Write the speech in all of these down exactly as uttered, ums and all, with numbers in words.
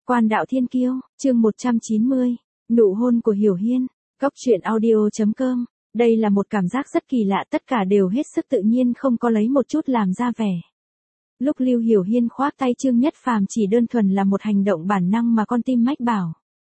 Quan đạo thiên kiêu, chương một trăm chín mươi, nụ hôn của Hiểu Hiên, Cốc truyện audio chấm com. Đây là một cảm giác rất kỳ lạ, tất cả đều hết sức tự nhiên, không có lấy một chút làm ra vẻ. Lúc Lưu Hiểu Hiên khoác tay Trương Nhất Phàm chỉ đơn thuần là một hành động bản năng mà con tim mách bảo.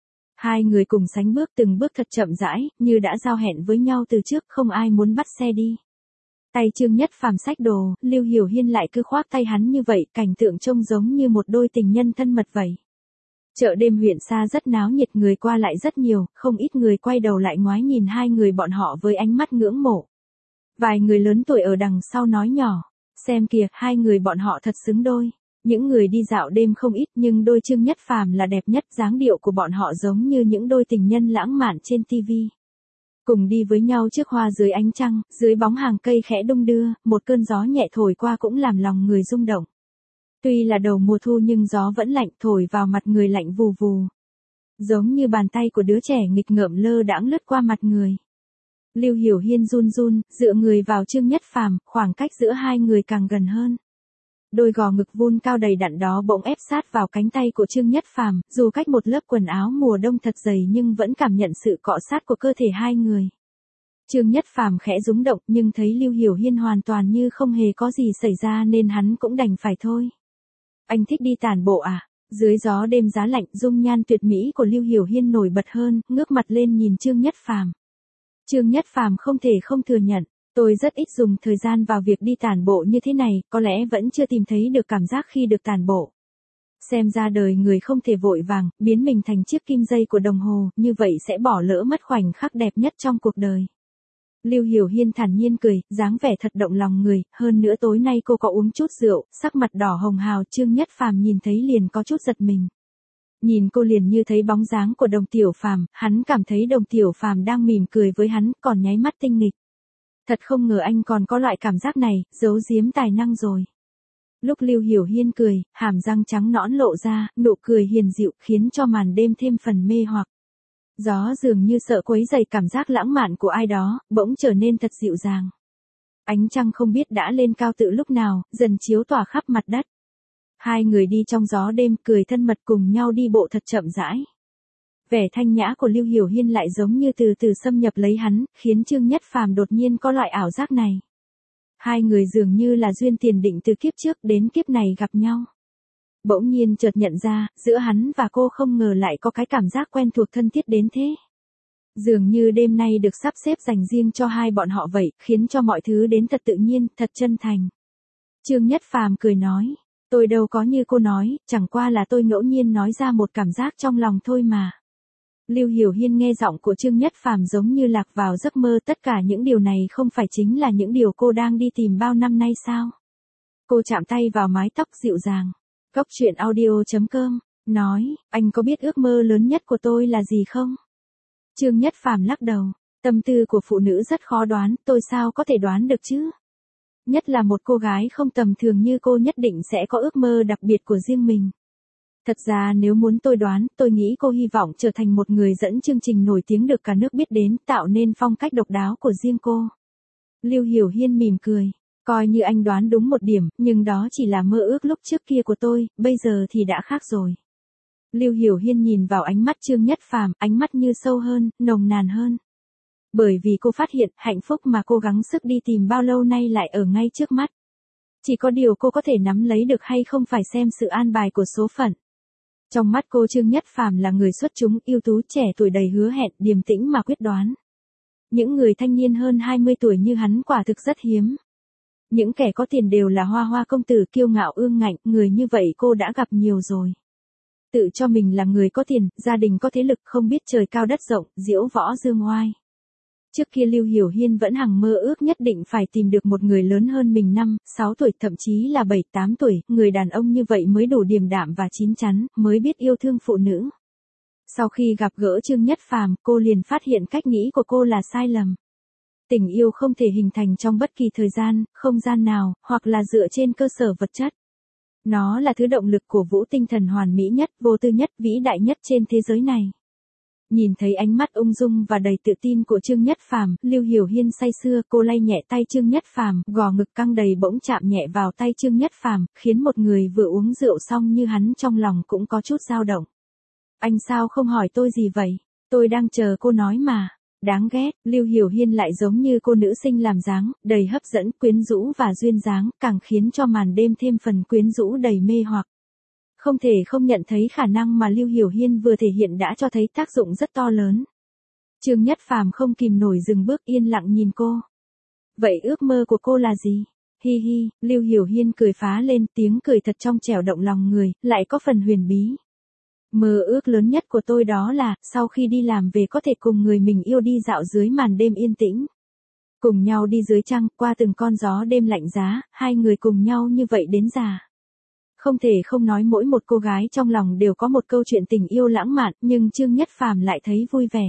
Hai người cùng sánh bước từng bước thật chậm rãi, như đã giao hẹn với nhau từ trước, không ai muốn bắt xe đi. Tay Trương Nhất Phàm xách đồ, Lưu Hiểu Hiên lại cứ khoác tay hắn như vậy, cảnh tượng trông giống như một đôi tình nhân thân mật vậy. Chợ đêm huyện Sa rất náo nhiệt, người qua lại rất nhiều, không ít người quay đầu lại ngoái nhìn hai người bọn họ với ánh mắt ngưỡng mộ. Vài người lớn tuổi ở đằng sau nói nhỏ, xem kìa, hai người bọn họ thật xứng đôi. Những người đi dạo đêm không ít, nhưng đôi Trương Nhất Phàm là đẹp nhất, dáng điệu của bọn họ giống như những đôi tình nhân lãng mạn trên tivi. Cùng đi với nhau trước hoa dưới ánh trăng, dưới bóng hàng cây khẽ đung đưa, một cơn gió nhẹ thổi qua cũng làm lòng người rung động. Tuy là đầu mùa thu nhưng gió vẫn lạnh, thổi vào mặt người lạnh vù vù. Giống như bàn tay của đứa trẻ nghịch ngợm lơ đãng lướt qua mặt người. Lưu Hiểu Hiên run run, dựa người vào Trương Nhất Phàm, khoảng cách giữa hai người càng gần hơn. Đôi gò ngực vun cao đầy đặn đó bỗng ép sát vào cánh tay của Trương Nhất Phàm, dù cách một lớp quần áo mùa đông thật dày nhưng vẫn cảm nhận sự cọ sát của cơ thể hai người. Trương Nhất Phàm khẽ rúng động, nhưng thấy Lưu Hiểu Hiên hoàn toàn như không hề có gì xảy ra nên hắn cũng đành phải thôi. Anh thích đi tản bộ à? Dưới gió đêm giá lạnh, dung nhan tuyệt mỹ của Lưu Hiểu Hiên nổi bật hơn, ngước mặt lên nhìn Trương Nhất Phàm. Trương Nhất Phàm không thể không thừa nhận, tôi rất ít dùng thời gian vào việc đi tản bộ như thế này, có lẽ vẫn chưa tìm thấy được cảm giác khi được tản bộ. Xem ra đời người không thể vội vàng, biến mình thành chiếc kim dây của đồng hồ, như vậy sẽ bỏ lỡ mất khoảnh khắc đẹp nhất trong cuộc đời. Lưu Hiểu Hiên thản nhiên cười, dáng vẻ thật động lòng người, hơn nữa tối nay cô có uống chút rượu, sắc mặt đỏ hồng hào. Trương Nhất Phàm nhìn thấy liền có chút giật mình. Nhìn cô liền như thấy bóng dáng của Đồng Tiểu Phàm, hắn cảm thấy Đồng Tiểu Phàm đang mỉm cười với hắn, còn nháy mắt tinh nghịch. Thật không ngờ anh còn có loại cảm giác này, giấu giếm tài năng rồi. Lúc Lưu Hiểu Hiên cười, hàm răng trắng nõn lộ ra, nụ cười hiền dịu khiến cho màn đêm thêm phần mê hoặc. Gió dường như sợ quấy rầy cảm giác lãng mạn của ai đó, bỗng trở nên thật dịu dàng. Ánh trăng không biết đã lên cao từ lúc nào, dần chiếu tỏa khắp mặt đất. Hai người đi trong gió đêm, cười thân mật cùng nhau đi bộ thật chậm rãi. Vẻ thanh nhã của Lưu Hiểu Hiên lại giống như từ từ xâm nhập lấy hắn, khiến Trương Nhất Phàm đột nhiên có loại ảo giác này. Hai người dường như là duyên tiền định từ kiếp trước đến kiếp này gặp nhau. Bỗng nhiên chợt nhận ra, giữa hắn và cô không ngờ lại có cái cảm giác quen thuộc thân thiết đến thế. Dường như đêm nay được sắp xếp dành riêng cho hai bọn họ vậy, khiến cho mọi thứ đến thật tự nhiên, thật chân thành. Trương Nhất Phàm cười nói, tôi đâu có như cô nói, chẳng qua là tôi ngẫu nhiên nói ra một cảm giác trong lòng thôi mà. Lưu Hiểu Hiên nghe giọng của Trương Nhất Phàm giống như lạc vào giấc mơ, tất cả những điều này không phải chính là những điều cô đang đi tìm bao năm nay sao? Cô chạm tay vào mái tóc dịu dàng. Cốc truyện audio chấm com, nói, anh có biết ước mơ lớn nhất của tôi là gì không? Trương Nhất Phàm lắc đầu, tâm tư của phụ nữ rất khó đoán, tôi sao có thể đoán được chứ? Nhất là một cô gái không tầm thường như cô nhất định sẽ có ước mơ đặc biệt của riêng mình. Thật ra nếu muốn tôi đoán, tôi nghĩ cô hy vọng trở thành một người dẫn chương trình nổi tiếng được cả nước biết đến, tạo nên phong cách độc đáo của riêng cô. Lưu Hiểu Hiên mỉm cười. Coi như anh đoán đúng một điểm, nhưng đó chỉ là mơ ước lúc trước kia của tôi, bây giờ thì đã khác rồi. Lưu Hiểu Hiên nhìn vào ánh mắt Trương Nhất Phàm, ánh mắt như sâu hơn, nồng nàn hơn. Bởi vì cô phát hiện, hạnh phúc mà cô gắng sức đi tìm bao lâu nay lại ở ngay trước mắt. Chỉ có điều cô có thể nắm lấy được hay không phải xem sự an bài của số phận. Trong mắt cô Trương Nhất Phàm là người xuất chúng, ưu tú, trẻ tuổi đầy hứa hẹn, điềm tĩnh mà quyết đoán. Những người thanh niên hơn hai mươi tuổi như hắn quả thực rất hiếm. Những kẻ có tiền đều là hoa hoa công tử, kiêu ngạo ương ngạnh, người như vậy cô đã gặp nhiều rồi. Tự cho mình là người có tiền, gia đình có thế lực, không biết trời cao đất rộng, diễu võ dương oai. Trước kia Lưu Hiểu Hiên vẫn hằng mơ ước nhất định phải tìm được một người lớn hơn mình năm, sáu tuổi, thậm chí là bảy, tám tuổi, người đàn ông như vậy mới đủ điềm đạm và chín chắn, mới biết yêu thương phụ nữ. Sau khi gặp gỡ Trương Nhất Phàm, cô liền phát hiện cách nghĩ của cô là sai lầm. Tình yêu không thể hình thành trong bất kỳ thời gian, không gian nào, hoặc là dựa trên cơ sở vật chất. Nó là thứ động lực cổ vũ tinh thần hoàn mỹ nhất, vô tư nhất, vĩ đại nhất trên thế giới này. Nhìn thấy ánh mắt ung dung và đầy tự tin của Trương Nhất Phàm, Lưu Hiểu Hiên say sưa, cô lay nhẹ tay Trương Nhất Phàm, gò ngực căng đầy bỗng chạm nhẹ vào tay Trương Nhất Phàm, khiến một người vừa uống rượu xong như hắn trong lòng cũng có chút dao động. Anh sao không hỏi tôi gì vậy? Tôi đang chờ cô nói mà. Đáng ghét, Lưu Hiểu Hiên lại giống như cô nữ sinh làm dáng, đầy hấp dẫn, quyến rũ và duyên dáng, càng khiến cho màn đêm thêm phần quyến rũ đầy mê hoặc. Không thể không nhận thấy khả năng mà Lưu Hiểu Hiên vừa thể hiện đã cho thấy tác dụng rất to lớn. Trương Nhất Phàm không kìm nổi dừng bước yên lặng nhìn cô. Vậy ước mơ của cô là gì? Hi hi, Lưu Hiểu Hiên cười phá lên, tiếng cười thật trong trẻo động lòng người, lại có phần huyền bí. Mơ ước lớn nhất của tôi đó là, sau khi đi làm về có thể cùng người mình yêu đi dạo dưới màn đêm yên tĩnh. Cùng nhau đi dưới trăng, qua từng con gió đêm lạnh giá, hai người cùng nhau như vậy đến già. Không thể không nói mỗi một cô gái trong lòng đều có một câu chuyện tình yêu lãng mạn, nhưng Trương Nhất Phàm lại thấy vui vẻ.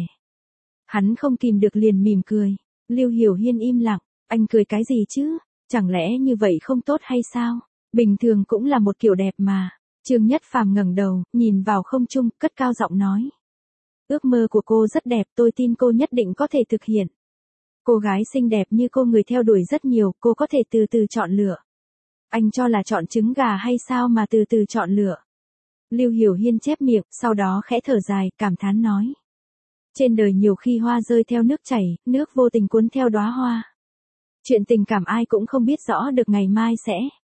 Hắn không kìm được liền mỉm cười. Lưu Hiểu Hiên im lặng, anh cười cái gì chứ? Chẳng lẽ như vậy không tốt hay sao? Bình thường cũng là một kiểu đẹp mà. Trương Nhất Phàm ngẩng đầu, nhìn vào không trung, cất cao giọng nói. Ước mơ của cô rất đẹp, tôi tin cô nhất định có thể thực hiện. Cô gái xinh đẹp như cô người theo đuổi rất nhiều, cô có thể từ từ chọn lựa. Anh cho là chọn trứng gà hay sao mà từ từ chọn lựa? Lưu Hiểu Hiên chép miệng, sau đó khẽ thở dài, cảm thán nói. Trên đời nhiều khi hoa rơi theo nước chảy, nước vô tình cuốn theo đóa hoa. Chuyện tình cảm ai cũng không biết rõ được ngày mai sẽ.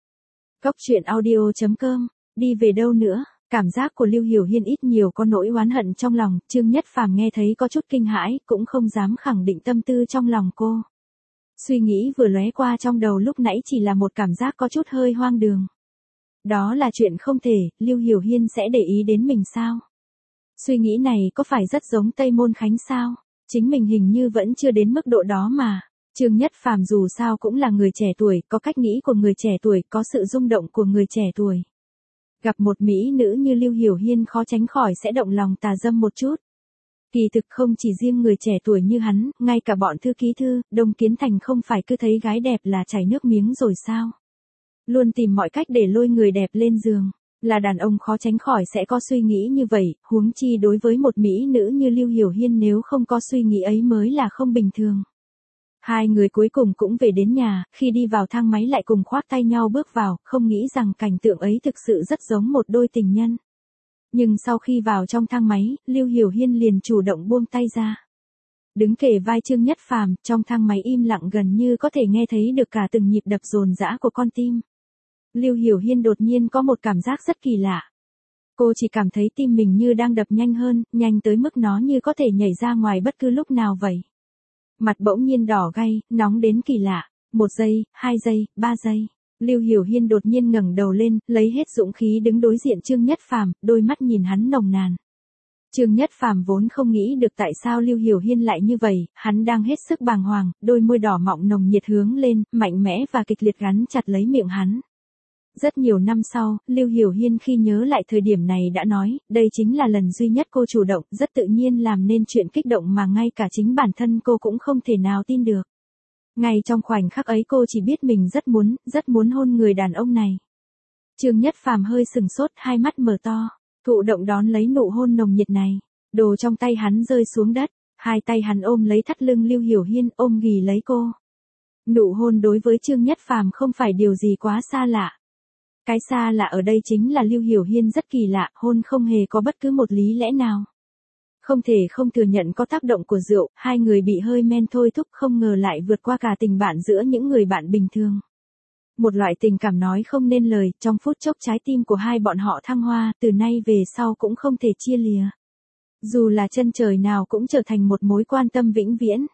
Cốc truyện audio chấm com, đi về đâu nữa? Cảm giác của Lưu Hiểu Hiên ít nhiều có nỗi oán hận trong lòng, Trương Nhất Phàm nghe thấy có chút kinh hãi, cũng không dám khẳng định tâm tư trong lòng cô. Suy nghĩ vừa lóe qua trong đầu lúc nãy chỉ là một cảm giác có chút hơi hoang đường. Đó là chuyện không thể, Lưu Hiểu Hiên sẽ để ý đến mình sao? Suy nghĩ này có phải rất giống Tây Môn Khánh sao? Chính mình hình như vẫn chưa đến mức độ đó mà. Trương Nhất Phàm dù sao cũng là người trẻ tuổi, có cách nghĩ của người trẻ tuổi, có sự rung động của người trẻ tuổi. Gặp một mỹ nữ như Lưu Hiểu Hiên khó tránh khỏi sẽ động lòng tà dâm một chút. Kỳ thực không chỉ riêng người trẻ tuổi như hắn, ngay cả bọn thư ký thư, Đông Kiến Thành không phải cứ thấy gái đẹp là chảy nước miếng rồi sao? Luôn tìm mọi cách để lôi người đẹp lên giường. Là đàn ông khó tránh khỏi sẽ có suy nghĩ như vậy, huống chi đối với một mỹ nữ như Lưu Hiểu Hiên nếu không có suy nghĩ ấy mới là không bình thường. Hai người cuối cùng cũng về đến nhà, khi đi vào thang máy lại cùng khoác tay nhau bước vào, không nghĩ rằng cảnh tượng ấy thực sự rất giống một đôi tình nhân. Nhưng sau khi vào trong thang máy, Lưu Hiểu Hiên liền chủ động buông tay ra. Đứng kề vai Trương Nhất Phàm, trong thang máy im lặng gần như có thể nghe thấy được cả từng nhịp đập dồn dã của con tim. Lưu Hiểu Hiên đột nhiên có một cảm giác rất kỳ lạ. Cô chỉ cảm thấy tim mình như đang đập nhanh hơn, nhanh tới mức nó như có thể nhảy ra ngoài bất cứ lúc nào vậy. Mặt bỗng nhiên đỏ gay, nóng đến kỳ lạ. Một giây, hai giây, ba giây. Lưu Hiểu Hiên đột nhiên ngẩng đầu lên, lấy hết dũng khí đứng đối diện Trương Nhất Phàm, đôi mắt nhìn hắn nồng nàn. Trương Nhất Phàm vốn không nghĩ được tại sao Lưu Hiểu Hiên lại như vậy, hắn đang hết sức bàng hoàng, đôi môi đỏ mọng nồng nhiệt hướng lên, mạnh mẽ và kịch liệt gắn chặt lấy miệng hắn. Rất nhiều năm sau, Lưu Hiểu Hiên khi nhớ lại thời điểm này đã nói, đây chính là lần duy nhất cô chủ động, rất tự nhiên làm nên chuyện kích động mà ngay cả chính bản thân cô cũng không thể nào tin được. Ngay trong khoảnh khắc ấy cô chỉ biết mình rất muốn, rất muốn hôn người đàn ông này. Trương Nhất Phàm hơi sừng sốt, hai mắt mở to, thụ động đón lấy nụ hôn nồng nhiệt này. Đồ trong tay hắn rơi xuống đất, hai tay hắn ôm lấy thắt lưng Lưu Hiểu Hiên, ôm ghì lấy cô. Nụ hôn đối với Trương Nhất Phàm không phải điều gì quá xa lạ. Cái xa lạ ở đây chính là Lưu Hiểu Hiên rất kỳ lạ, hôn không hề có bất cứ một lý lẽ nào. Không thể không thừa nhận có tác động của rượu, hai người bị hơi men thôi thúc không ngờ lại vượt qua cả tình bạn giữa những người bạn bình thường. Một loại tình cảm nói không nên lời, trong phút chốc trái tim của hai bọn họ thăng hoa, từ nay về sau cũng không thể chia lìa. Dù là chân trời nào cũng trở thành một mối quan tâm vĩnh viễn.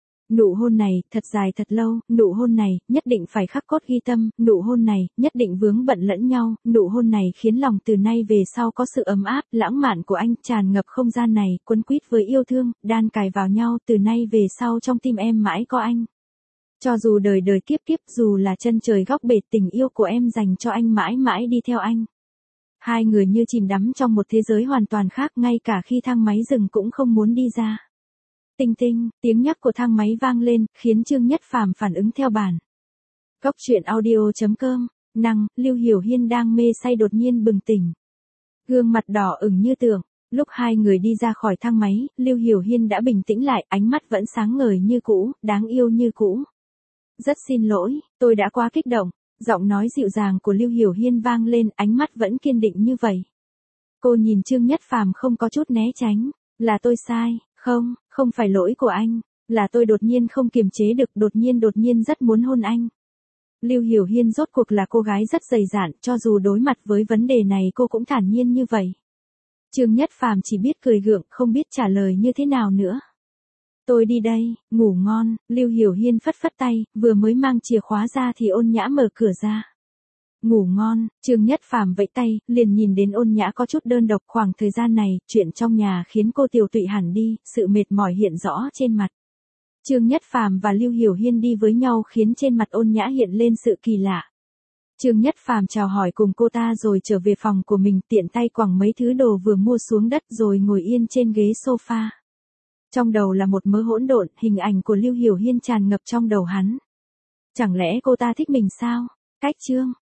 Nụ hôn này, thật dài thật lâu, nụ hôn này, nhất định phải khắc cốt ghi tâm, nụ hôn này, nhất định vướng bận lẫn nhau, nụ hôn này khiến lòng từ nay về sau có sự ấm áp, lãng mạn của anh, tràn ngập không gian này, quấn quýt với yêu thương, đan cài vào nhau, từ nay về sau trong tim em mãi có anh. Cho dù đời đời kiếp kiếp, dù là chân trời góc bể, tình yêu của em dành cho anh mãi mãi đi theo anh. Hai người như chìm đắm trong một thế giới hoàn toàn khác, ngay cả khi thang máy dừng cũng không muốn đi ra. Tinh tinh, tiếng nhắc của thang máy vang lên, khiến Trương Nhất Phàm phản ứng theo bản. Cốc truyện audio chấm com, năng, Lưu Hiểu Hiên đang mê say đột nhiên bừng tỉnh. Gương mặt đỏ ửng như tượng, lúc hai người đi ra khỏi thang máy, Lưu Hiểu Hiên đã bình tĩnh lại, ánh mắt vẫn sáng ngời như cũ, đáng yêu như cũ. Rất xin lỗi, tôi đã quá kích động, giọng nói dịu dàng của Lưu Hiểu Hiên vang lên, ánh mắt vẫn kiên định như vậy. Cô nhìn Trương Nhất Phàm không có chút né tránh. Là tôi sai, không, không phải lỗi của anh. Là tôi đột nhiên không kiềm chế được, đột nhiên đột nhiên rất muốn hôn anh. Lưu Hiểu Hiên rốt cuộc là cô gái rất dày dạn, cho dù đối mặt với vấn đề này cô cũng thản nhiên như vậy. Trương Nhất Phàm chỉ biết cười gượng, không biết trả lời như thế nào nữa. Tôi đi đây, ngủ ngon. Lưu Hiểu Hiên phất phất tay, vừa mới mang chìa khóa ra thì Ôn Nhã mở cửa ra. Ngủ ngon. Trương Nhất Phàm vẫy tay, liền nhìn đến Ôn Nhã có chút đơn độc. Khoảng thời gian này, chuyện trong nhà khiến cô tiều tụy hẳn đi, sự mệt mỏi hiện rõ trên mặt. Trương Nhất Phàm và Lưu Hiểu Hiên đi với nhau khiến trên mặt Ôn Nhã hiện lên sự kỳ lạ. Trương Nhất Phàm chào hỏi cùng cô ta rồi trở về phòng của mình, tiện tay quẳng mấy thứ đồ vừa mua xuống đất rồi ngồi yên trên ghế sofa. Trong đầu là một mớ hỗn độn, hình ảnh của Lưu Hiểu Hiên tràn ngập trong đầu hắn. Chẳng lẽ cô ta thích mình sao? Cách Trương